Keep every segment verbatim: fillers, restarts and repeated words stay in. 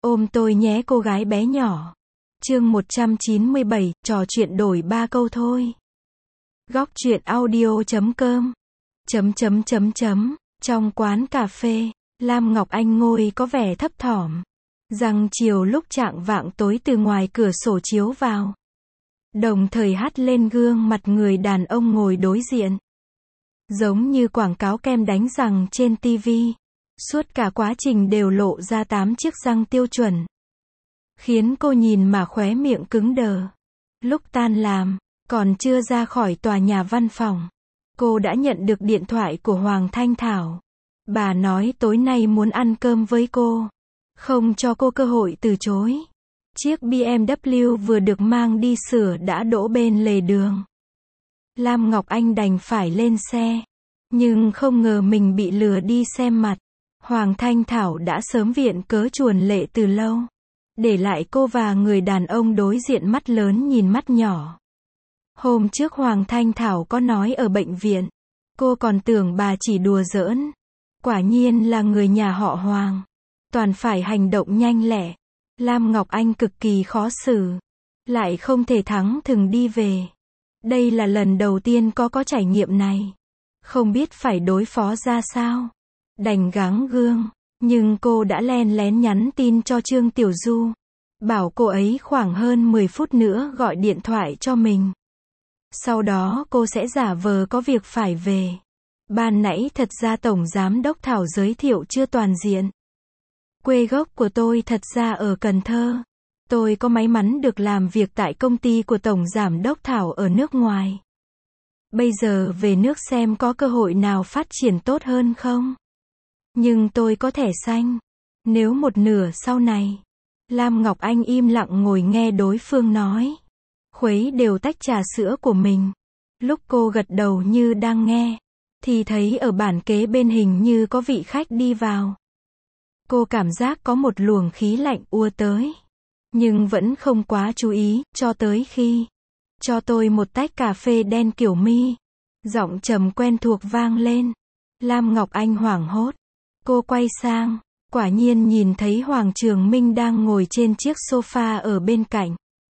Ôm tôi nhé cô gái bé nhỏ. Chương một trăm chín mươi bảy, trò chuyện đổi ba câu thôi. Góc truyện audio chấm com. Chấm chấm chấm chấm. Trong quán cà phê, Lam Ngọc Anh ngồi có vẻ thấp thỏm. Rằng chiều lúc chạng vạng tối từ ngoài cửa sổ chiếu vào. Đồng thời hắt lên gương mặt người đàn ông ngồi đối diện. Giống như quảng cáo kem đánh răng trên ti vi. Suốt cả quá trình đều lộ ra tám chiếc răng tiêu chuẩn. Khiến cô nhìn mà khóe miệng cứng đờ. Lúc tan làm, còn chưa ra khỏi tòa nhà văn phòng, cô đã nhận được điện thoại của Hoàng Thanh Thảo. Bà nói tối nay muốn ăn cơm với cô. Không cho cô cơ hội từ chối. Chiếc bê em vê vừa được mang đi sửa đã đỗ bên lề đường. Lam Ngọc Anh đành phải lên xe. Nhưng không ngờ mình bị lừa đi xem mặt. Hoàng Thanh Thảo đã sớm viện cớ chuồn lệ từ lâu. Để lại cô và người đàn ông đối diện mắt lớn nhìn mắt nhỏ. Hôm trước Hoàng Thanh Thảo có nói ở bệnh viện. Cô còn tưởng bà chỉ đùa giỡn. Quả nhiên là người nhà họ Hoàng. Toàn phải hành động nhanh lẹ. Lam Ngọc Anh cực kỳ khó xử. Lại không thể thắng thừng đi về. Đây là lần đầu tiên có có trải nghiệm này. Không biết phải đối phó ra sao. Đành gắng gương. Nhưng cô đã len lén nhắn tin cho Trương Tiểu Du. Bảo cô ấy khoảng hơn mười phút nữa gọi điện thoại cho mình. Sau đó cô sẽ giả vờ có việc phải về. Ban nãy thật ra Tổng Giám Đốc Thảo giới thiệu chưa toàn diện. Quê gốc của tôi thật ra ở Cần Thơ. Tôi có may mắn được làm việc tại công ty của Tổng Giám Đốc Thảo ở nước ngoài. Bây giờ về nước xem có cơ hội nào phát triển tốt hơn không? Nhưng tôi có thẻ xanh. Nếu một nửa sau này. Lam Ngọc Anh im lặng ngồi nghe đối phương nói. Khuấy đều tách trà sữa của mình. Lúc cô gật đầu như đang nghe. Thì thấy ở bàn kế bên hình như có vị khách đi vào. Cô cảm giác có một luồng khí lạnh ùa tới. Nhưng vẫn không quá chú ý, cho tới khi. Cho tôi một tách cà phê đen kiểu mi. Giọng trầm quen thuộc vang lên. Lam Ngọc Anh hoảng hốt. Cô quay sang, quả nhiên nhìn thấy Hoàng Trường Minh đang ngồi trên chiếc sofa ở bên cạnh.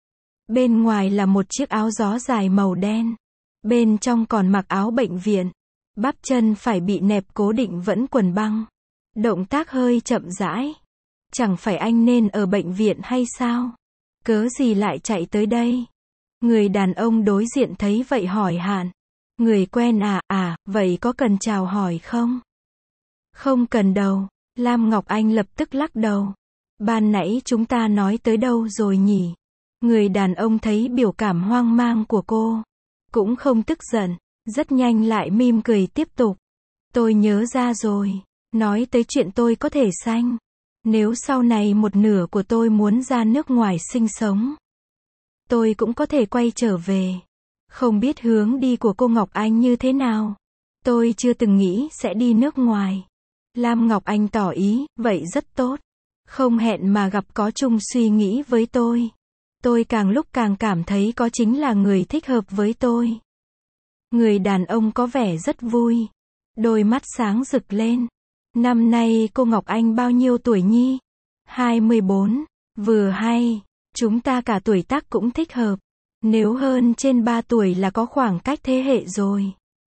Bên ngoài là một chiếc áo gió dài màu đen. Bên trong còn mặc áo bệnh viện. Bắp chân phải bị nẹp cố định vẫn quần băng. Động tác hơi chậm rãi. Chẳng phải anh nên ở bệnh viện hay sao? Cớ gì lại chạy tới đây? Người đàn ông đối diện thấy vậy hỏi hạn. Người quen à, à, vậy có cần chào hỏi không? Không cần đâu. Lam Ngọc Anh lập tức lắc đầu. Ban nãy chúng ta nói tới đâu rồi nhỉ? Người đàn ông thấy biểu cảm hoang mang của cô. Cũng không tức giận. Rất nhanh lại mỉm cười tiếp tục. Tôi nhớ ra rồi. Nói tới chuyện tôi có thể xanh. Nếu sau này một nửa của tôi muốn ra nước ngoài sinh sống. Tôi cũng có thể quay trở về. Không biết hướng đi của cô Ngọc Anh như thế nào. Tôi chưa từng nghĩ sẽ đi nước ngoài. Lam Ngọc Anh tỏ ý, vậy rất tốt. Không hẹn mà gặp có chung suy nghĩ với tôi. Tôi càng lúc càng cảm thấy có chính là người thích hợp với tôi. Người đàn ông có vẻ rất vui. Đôi mắt sáng rực lên. Năm nay cô Ngọc Anh bao nhiêu tuổi nhi? hai mươi bốn. Vừa hay. Chúng ta cả tuổi tác cũng thích hợp. Nếu hơn trên ba tuổi là có khoảng cách thế hệ rồi.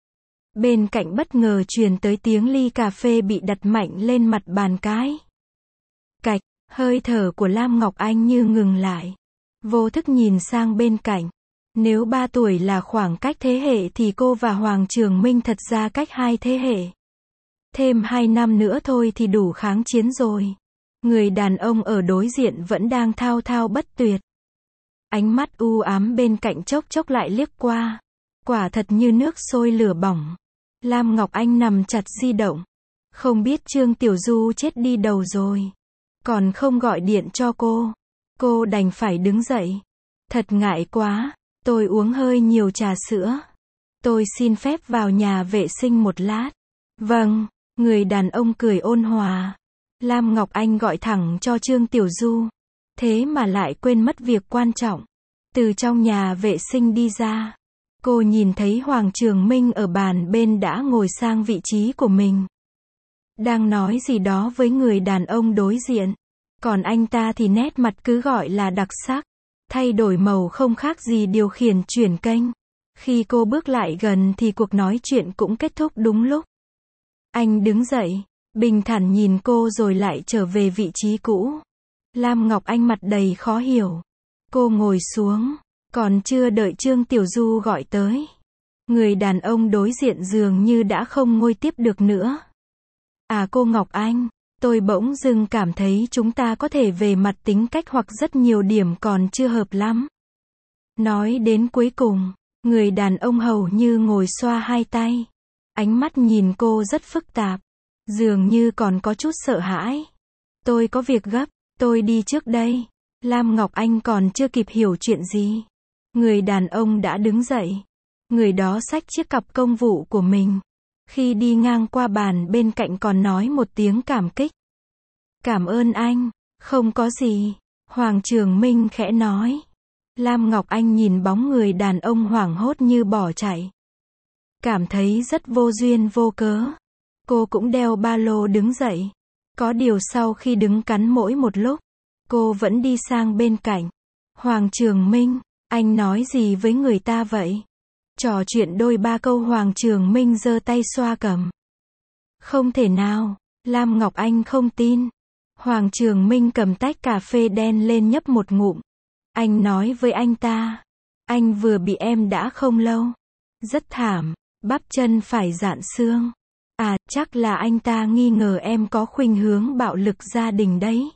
Bên cạnh bất ngờ truyền tới tiếng ly cà phê bị đặt mạnh lên mặt bàn cái. Cạch, hơi thở của Lam Ngọc Anh như ngừng lại. Vô thức nhìn sang bên cạnh. Nếu ba tuổi là khoảng cách thế hệ thì cô và Hoàng Trường Minh thật ra cách hai thế hệ. Thêm hai năm nữa thôi thì đủ kháng chiến rồi. Người đàn ông ở đối diện vẫn đang thao thao bất tuyệt. Ánh mắt u ám bên cạnh chốc chốc lại liếc qua. Quả thật như nước sôi lửa bỏng. Lam Ngọc Anh nằm chặt di động. Không biết Trương Tiểu Du chết đi đâu rồi. Còn không gọi điện cho cô. Cô đành phải đứng dậy. Thật ngại quá. Tôi uống hơi nhiều trà sữa. Tôi xin phép vào nhà vệ sinh một lát. Vâng. Người đàn ông cười ôn hòa. Lam Ngọc Anh gọi thẳng cho Trương Tiểu Du. Thế mà lại quên mất việc quan trọng. Từ trong nhà vệ sinh đi ra. Cô nhìn thấy Hoàng Trường Minh ở bàn bên đã ngồi sang vị trí của mình. Đang nói gì đó với người đàn ông đối diện. Còn anh ta thì nét mặt cứ gọi là đặc sắc. Thay đổi màu không khác gì điều khiển chuyển kênh. Khi cô bước lại gần thì cuộc nói chuyện cũng kết thúc đúng lúc. Anh đứng dậy, bình thản nhìn cô rồi lại trở về vị trí cũ. Lam Ngọc Anh mặt đầy khó hiểu. Cô ngồi xuống, còn chưa đợi Trương Tiểu Du gọi tới. Người đàn ông đối diện dường như đã không ngồi tiếp được nữa. À cô Ngọc Anh, tôi bỗng dưng cảm thấy chúng ta có thể về mặt tính cách hoặc rất nhiều điểm còn chưa hợp lắm. Nói đến cuối cùng, người đàn ông hầu như ngồi xoa hai tay. Ánh mắt nhìn cô rất phức tạp. Dường như còn có chút sợ hãi. Tôi có việc gấp, tôi đi trước đây. Lam Ngọc Anh còn chưa kịp hiểu chuyện gì. Người đàn ông đã đứng dậy. Người đó xách chiếc cặp công vụ của mình. Khi đi ngang qua bàn bên cạnh còn nói một tiếng cảm kích. Cảm ơn anh, không có gì. Hoàng Trường Minh khẽ nói. Lam Ngọc Anh nhìn bóng người đàn ông hoảng hốt như bỏ chạy. Cảm thấy rất vô duyên vô cớ. Cô cũng đeo ba lô đứng dậy. Có điều sau khi đứng cắn mỗi một lúc, cô vẫn đi sang bên cạnh. Hoàng Trường Minh, anh nói gì với người ta vậy? Trò chuyện đôi ba câu Hoàng Trường Minh giơ tay xoa cằm. Không thể nào, Lam Ngọc Anh không tin. Hoàng Trường Minh cầm tách cà phê đen lên nhấp một ngụm. Anh nói với anh ta. Anh vừa bị em đã không lâu. Rất thảm, bắp chân phải rạn xương. À, chắc là anh ta nghi ngờ em có khuynh hướng bạo lực gia đình đấy.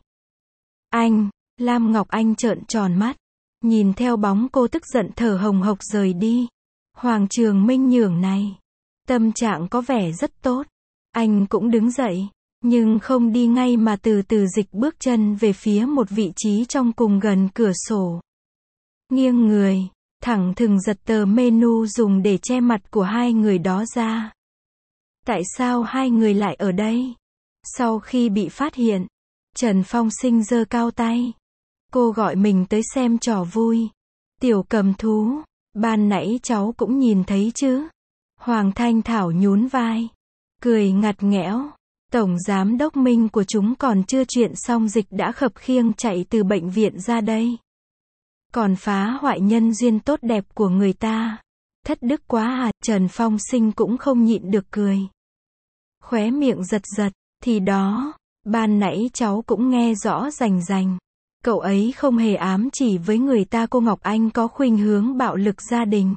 Anh, Lam Ngọc Anh trợn tròn mắt. Nhìn theo bóng cô tức giận thở hồng hộc rời đi. Hoàng Trường Minh nhường này. Tâm trạng có vẻ rất tốt. Anh cũng đứng dậy. Nhưng không đi ngay mà từ từ dịch bước chân về phía một vị trí trong cùng gần cửa sổ. Nghiêng người, thẳng thừng giật tờ menu dùng để che mặt của hai người đó ra. Tại sao hai người lại ở đây? Sau khi bị phát hiện, Trần Phong Sinh giơ cao tay. Cô gọi mình tới xem trò vui. Tiểu cầm thú, ban nãy cháu cũng nhìn thấy chứ? Hoàng Thanh Thảo nhún vai, cười ngặt nghẽo. Tổng giám đốc Minh của chúng còn chưa chuyện xong dịch đã khập khiêng chạy từ bệnh viện ra đây. Còn phá hoại nhân duyên tốt đẹp của người ta. Thất đức quá à, Trần Phong Sinh cũng không nhịn được cười. Khóe miệng giật giật, thì đó, ban nãy cháu cũng nghe rõ rành rành. Cậu ấy không hề ám chỉ với người ta cô Ngọc Anh có khuynh hướng bạo lực gia đình.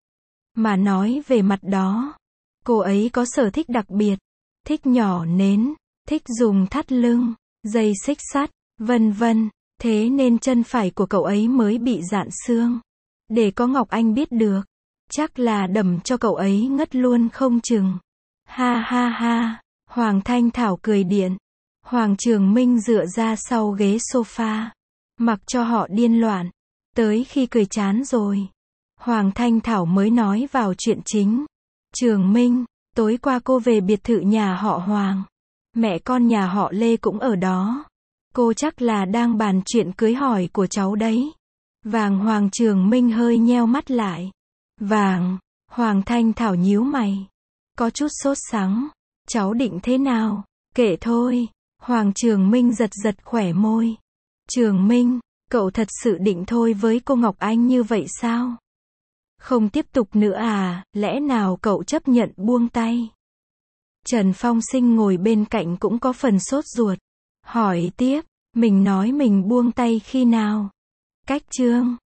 Mà nói về mặt đó, cô ấy có sở thích đặc biệt. Thích nhỏ nến, thích dùng thắt lưng, dây xích sắt, vân vân. Thế nên chân phải của cậu ấy mới bị rạn xương. Để có Ngọc Anh biết được, chắc là đầm cho cậu ấy ngất luôn không chừng. Ha ha ha, Hoàng Thanh Thảo cười điện. Hoàng Trường Minh dựa ra sau ghế sofa, mặc cho họ điên loạn. Tới khi cười chán rồi, Hoàng Thanh Thảo mới nói vào chuyện chính. Trường Minh, tối qua cô về biệt thự nhà họ Hoàng. Mẹ con nhà họ Lê cũng ở đó. Cô chắc là đang bàn chuyện cưới hỏi của cháu đấy. Vàng. Hoàng Trường Minh hơi nheo mắt lại. Vàng. Hoàng Thanh Thảo nhíu mày. Có chút sốt sắng. Cháu định thế nào? Kệ thôi. Hoàng Trường Minh giật giật khỏe môi. Trường Minh, cậu thật sự định thôi với cô Ngọc Anh như vậy sao? Không tiếp tục nữa à, lẽ nào cậu chấp nhận buông tay? Trần Phong Sinh ngồi bên cạnh cũng có phần sốt ruột. Hỏi tiếp, mình nói mình buông tay khi nào? Cách chương